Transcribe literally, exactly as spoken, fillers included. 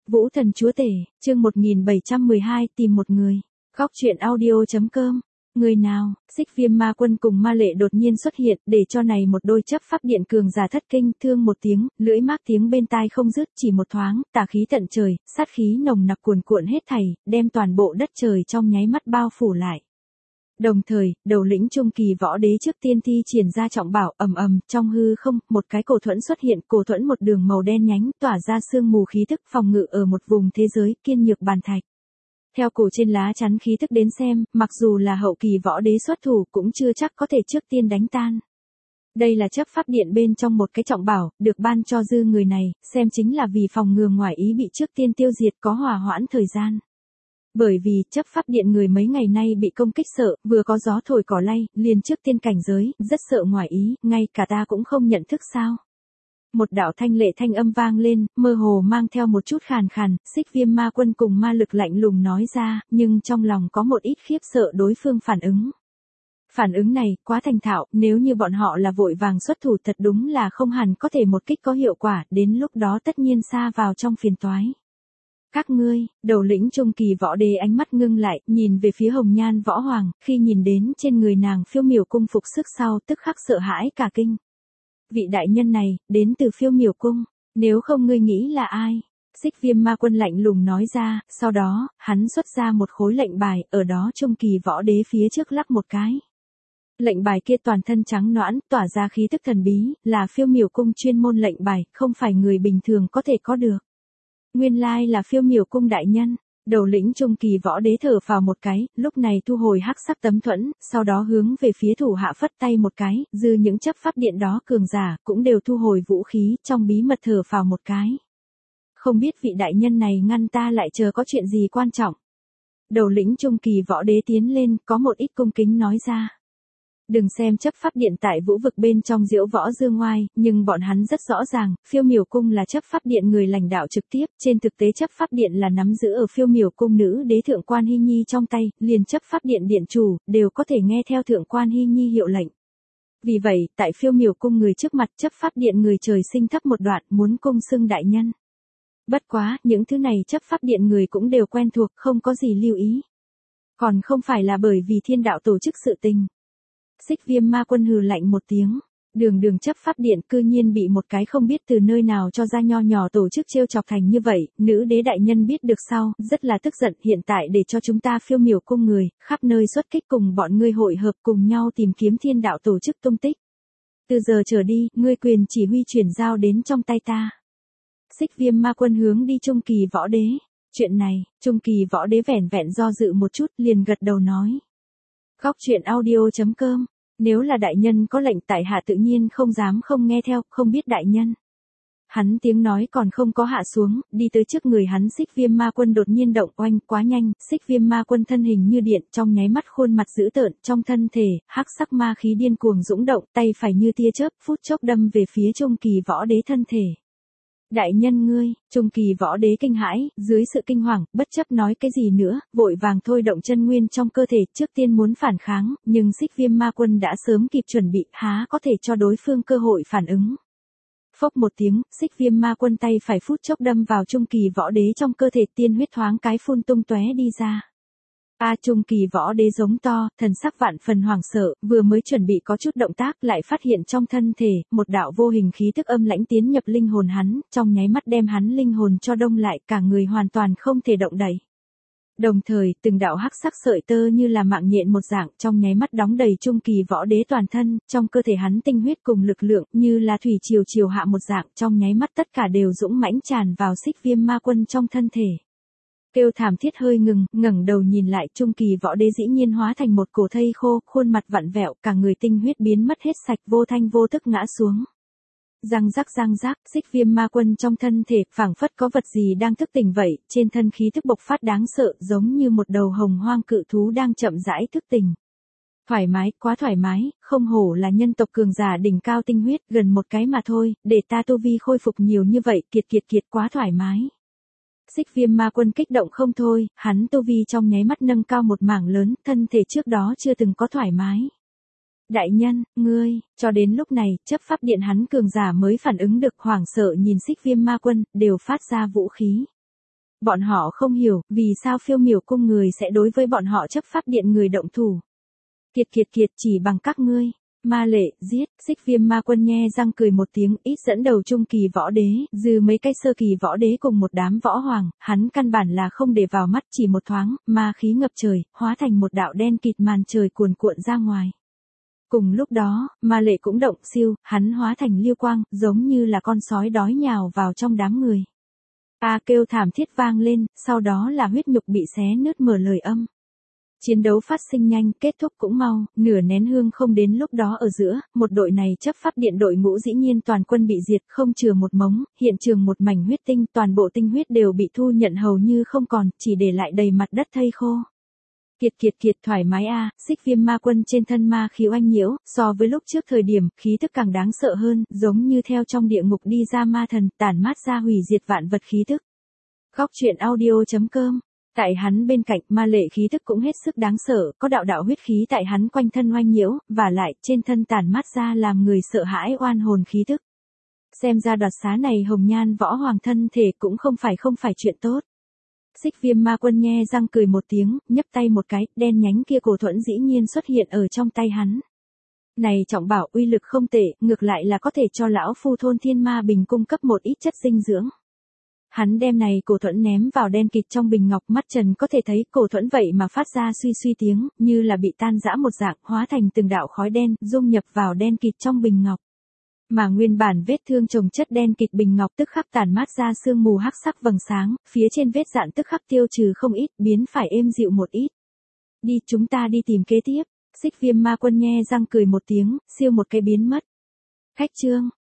Vũ Thần Chúa Tể, chương một nghìn bảy trăm mười hai, tìm một người. Góc truyện audio.com. Người nào, Xích Viêm Ma Quân cùng Ma Lệ đột nhiên xuất hiện, để cho này một đôi chấp pháp điện cường giả thất kinh, thương một tiếng, lưỡi mác tiếng bên tai không dứt, chỉ một thoáng, tà khí tận trời, sát khí nồng nặc cuồn cuộn hết thảy, đem toàn bộ đất trời trong nháy mắt bao phủ lại. Đồng thời, đầu lĩnh trung kỳ võ đế trước tiên thi triển ra trọng bảo, ầm ầm, trong hư không, một cái cổ thuẫn xuất hiện, cổ thuẫn một đường màu đen nhánh, tỏa ra sương mù khí tức phòng ngự ở một vùng thế giới, kiên nhược bàn thạch. Theo cổ trên lá chắn khí tức đến xem, mặc dù là hậu kỳ võ đế xuất thủ cũng chưa chắc có thể trước tiên đánh tan. Đây là chấp pháp điện bên trong một cái trọng bảo, được ban cho dư người này, xem chính là vì phòng ngừa ngoại ý bị trước tiên tiêu diệt có hòa hoãn thời gian. Bởi vì, chấp pháp điện người mấy ngày nay bị công kích sợ, vừa có gió thổi cỏ lay, liền trước tiên cảnh giới, rất sợ ngoại ý, ngay cả ta cũng không nhận thức sao. Một đạo thanh lệ thanh âm vang lên, mơ hồ mang theo một chút khàn khàn, Xích Viêm Ma Quân cùng ma lực lạnh lùng nói ra, nhưng trong lòng có một ít khiếp sợ đối phương phản ứng. Phản ứng này, quá thành thạo, nếu như bọn họ là vội vàng xuất thủ thật đúng là không hẳn có thể một kích có hiệu quả, đến lúc đó tất nhiên xa vào trong phiền toái. Các ngươi, đầu lĩnh trung kỳ võ đế ánh mắt ngưng lại, nhìn về phía Hồng Nhan Võ Hoàng, khi nhìn đến trên người nàng phiêu miểu cung phục sức sau tức khắc sợ hãi cả kinh. Vị đại nhân này, đến từ phiêu miểu cung, nếu không ngươi nghĩ là ai? Xích Viêm Ma Quân lạnh lùng nói ra, sau đó, hắn xuất ra một khối lệnh bài, ở đó trung kỳ võ đế phía trước lắc một cái. Lệnh bài kia toàn thân trắng nõn, tỏa ra khí tức thần bí, là phiêu miểu cung chuyên môn lệnh bài, không phải người bình thường có thể có được. Nguyên lai là phiêu miểu cung đại nhân. Đầu lĩnh trung kỳ võ đế thở vào một cái, lúc này thu hồi hắc sắc tấm thuẫn, sau đó hướng về phía thủ hạ phất tay một cái, dư những chấp pháp điện đó cường giả, cũng đều thu hồi vũ khí, trong bí mật thở vào một cái. Không biết vị đại nhân này ngăn ta lại chờ có chuyện gì quan trọng. Đầu lĩnh trung kỳ võ đế tiến lên, có một ít cung kính nói ra. Đừng xem chấp pháp điện tại vũ vực bên trong diễu võ dương ngoai, nhưng bọn hắn rất rõ ràng, phiêu miểu cung là chấp pháp điện người lãnh đạo trực tiếp, trên thực tế chấp pháp điện là nắm giữ ở phiêu miểu cung nữ đế thượng quan Hy Nhi trong tay, liền chấp pháp điện điện chủ, đều có thể nghe theo thượng quan Hy Nhi hiệu lệnh. Vì vậy, tại phiêu miểu cung người trước mặt chấp pháp điện người trời sinh thấp một đoạn, muốn cung xưng đại nhân. Bất quá, những thứ này chấp pháp điện người cũng đều quen thuộc, không có gì lưu ý. Còn không phải là bởi vì thiên đạo tổ chức sự tình. Xích Viêm Ma Quân hừ lạnh một tiếng, đường đường chấp pháp điện cư nhiên bị một cái không biết từ nơi nào cho ra nho nhỏ tổ chức trêu chọc thành như vậy, nữ đế đại nhân biết được sau, rất là tức giận, hiện tại để cho chúng ta phiêu miểu cung người, khắp nơi xuất kích cùng bọn ngươi hội hợp cùng nhau tìm kiếm thiên đạo tổ chức tung tích. Từ giờ trở đi, ngươi quyền chỉ huy chuyển giao đến trong tay ta. Xích Viêm Ma Quân hướng đi trung kỳ võ đế, chuyện này, trung kỳ võ đế vẻn vẹn do dự một chút liền gật đầu nói. Góc truyện audio.com. Nếu là đại nhân có lệnh tại hạ tự nhiên không dám không nghe theo, không biết đại nhân. Hắn tiếng nói còn không có hạ xuống, đi tới trước người hắn Xích Viêm Ma Quân đột nhiên động oanh quá nhanh, Xích Viêm Ma Quân thân hình như điện, trong nháy mắt khuôn mặt dữ tợn, trong thân thể, hắc sắc ma khí điên cuồng dũng động, tay phải như tia chớp, phút chốc đâm về phía trung kỳ võ đế thân thể. Đại nhân ngươi, trung kỳ võ đế kinh hãi, dưới sự kinh hoàng, bất chấp nói cái gì nữa, vội vàng thôi động chân nguyên trong cơ thể, trước tiên muốn phản kháng, nhưng Xích Viêm Ma Quân đã sớm kịp chuẩn bị, há có thể cho đối phương cơ hội phản ứng. Phốc một tiếng, Xích Viêm Ma Quân tay phải phút chốc đâm vào trung kỳ võ đế trong cơ thể, tiên huyết thoáng cái phun tung tóe đi ra. A trung kỳ võ đế giống to, thần sắc vạn phần hoảng sợ, vừa mới chuẩn bị có chút động tác lại phát hiện trong thân thể, một đạo vô hình khí tức âm lãnh tiến nhập linh hồn hắn, trong nháy mắt đem hắn linh hồn cho đông lại, cả người hoàn toàn không thể động đậy. Đồng thời, từng đạo hắc sắc sợi tơ như là mạng nhện một dạng, trong nháy mắt đóng đầy trung kỳ võ đế toàn thân, trong cơ thể hắn tinh huyết cùng lực lượng, như là thủy triều triều hạ một dạng, trong nháy mắt tất cả đều dũng mãnh tràn vào Xích Viêm Ma Quân trong thân thể. Kêu thảm thiết hơi ngừng, ngẩng đầu nhìn lại, trung kỳ võ đế dĩ nhiên hóa thành một cổ thây khô, khuôn mặt vặn vẹo, cả người tinh huyết biến mất hết sạch, vô thanh vô tức ngã xuống. Răng rắc răng rắc, Xích Viêm Ma Quân trong thân thể, phảng phất có vật gì đang thức tỉnh vậy, trên thân khí tức bộc phát đáng sợ, giống như một đầu hồng hoang cự thú đang chậm rãi thức tỉnh. Thoải mái, quá thoải mái, không hổ là nhân tộc cường giả đỉnh cao tinh huyết, gần một cái mà thôi, để ta tu vi khôi phục nhiều như vậy, kiệt kiệt kiệt quá thoải mái. Xích Viêm Ma Quân kích động không thôi, hắn tu vi trong nháy mắt nâng cao một mảng lớn, thân thể trước đó chưa từng có thoải mái. Đại nhân, ngươi, cho đến lúc này, chấp pháp điện hắn cường giả mới phản ứng được, hoảng sợ nhìn Xích Viêm Ma Quân, đều phát ra vũ khí. Bọn họ không hiểu, vì sao phiêu miểu cung người sẽ đối với bọn họ chấp pháp điện người động thủ. Kiệt kiệt kiệt chỉ bằng các ngươi. Ma lệ, giết, xích viêm ma quân nhe răng cười một tiếng, ít dẫn đầu trung kỳ võ đế, dư mấy cái sơ kỳ võ đế cùng một đám võ hoàng, hắn căn bản là không để vào mắt, chỉ một thoáng, ma khí ngập trời, hóa thành một đạo đen kịt màn trời cuồn cuộn ra ngoài. Cùng lúc đó, ma lệ cũng động siêu, hắn hóa thành lưu quang, giống như là con sói đói nhào vào trong đám người. A kêu thảm thiết vang lên, sau đó là huyết nhục bị xé nứt mở lời âm. Chiến đấu phát sinh nhanh, kết thúc cũng mau, nửa nén hương không đến lúc đó ở giữa, một đội này chấp pháp điện đội ngũ dĩ nhiên toàn quân bị diệt, không chừa một mống, hiện trường một mảnh huyết tinh, toàn bộ tinh huyết đều bị thu nhận hầu như không còn, chỉ để lại đầy mặt đất thây khô. Kiệt kiệt kiệt thoải mái a, xích viêm ma quân trên thân ma khí oanh nhiễu, so với lúc trước thời điểm, khí tức càng đáng sợ hơn, giống như theo trong địa ngục đi ra ma thần, tản mát ra hủy diệt vạn vật khí tức. Góc truyện audio.com. Tại hắn bên cạnh, ma lệ khí tức cũng hết sức đáng sợ, có đạo đạo huyết khí tại hắn quanh thân oanh nhiễu, và lại, trên thân tản mát ra làm người sợ hãi oan hồn khí tức. Xem ra đoạt xá này hồng nhan võ hoàng thân thể cũng không phải không phải chuyện tốt. Xích viêm ma quân nhe răng cười một tiếng, nhấc tay một cái, đen nhánh kia cổ thuẫn dĩ nhiên xuất hiện ở trong tay hắn. Này trọng bảo uy lực không tệ, ngược lại là có thể cho lão phu thôn thiên ma bình cung cấp một ít chất dinh dưỡng. Hắn đem này cổ thuẫn ném vào đen kịt trong bình ngọc, mắt trần có thể thấy cổ thuẫn vậy mà phát ra suy suy tiếng, như là bị tan rã một dạng, hóa thành từng đạo khói đen, dung nhập vào đen kịt trong bình ngọc. Mà nguyên bản vết thương chồng chất đen kịt bình ngọc tức khắc tản mát ra sương mù hắc sắc vầng sáng, phía trên vết dạn tức khắc tiêu trừ không ít, biến phải êm dịu một ít. Đi, chúng ta đi tìm kế tiếp. Xích viêm ma quân nhe răng cười một tiếng, siêu một cái biến mất. Khách chương.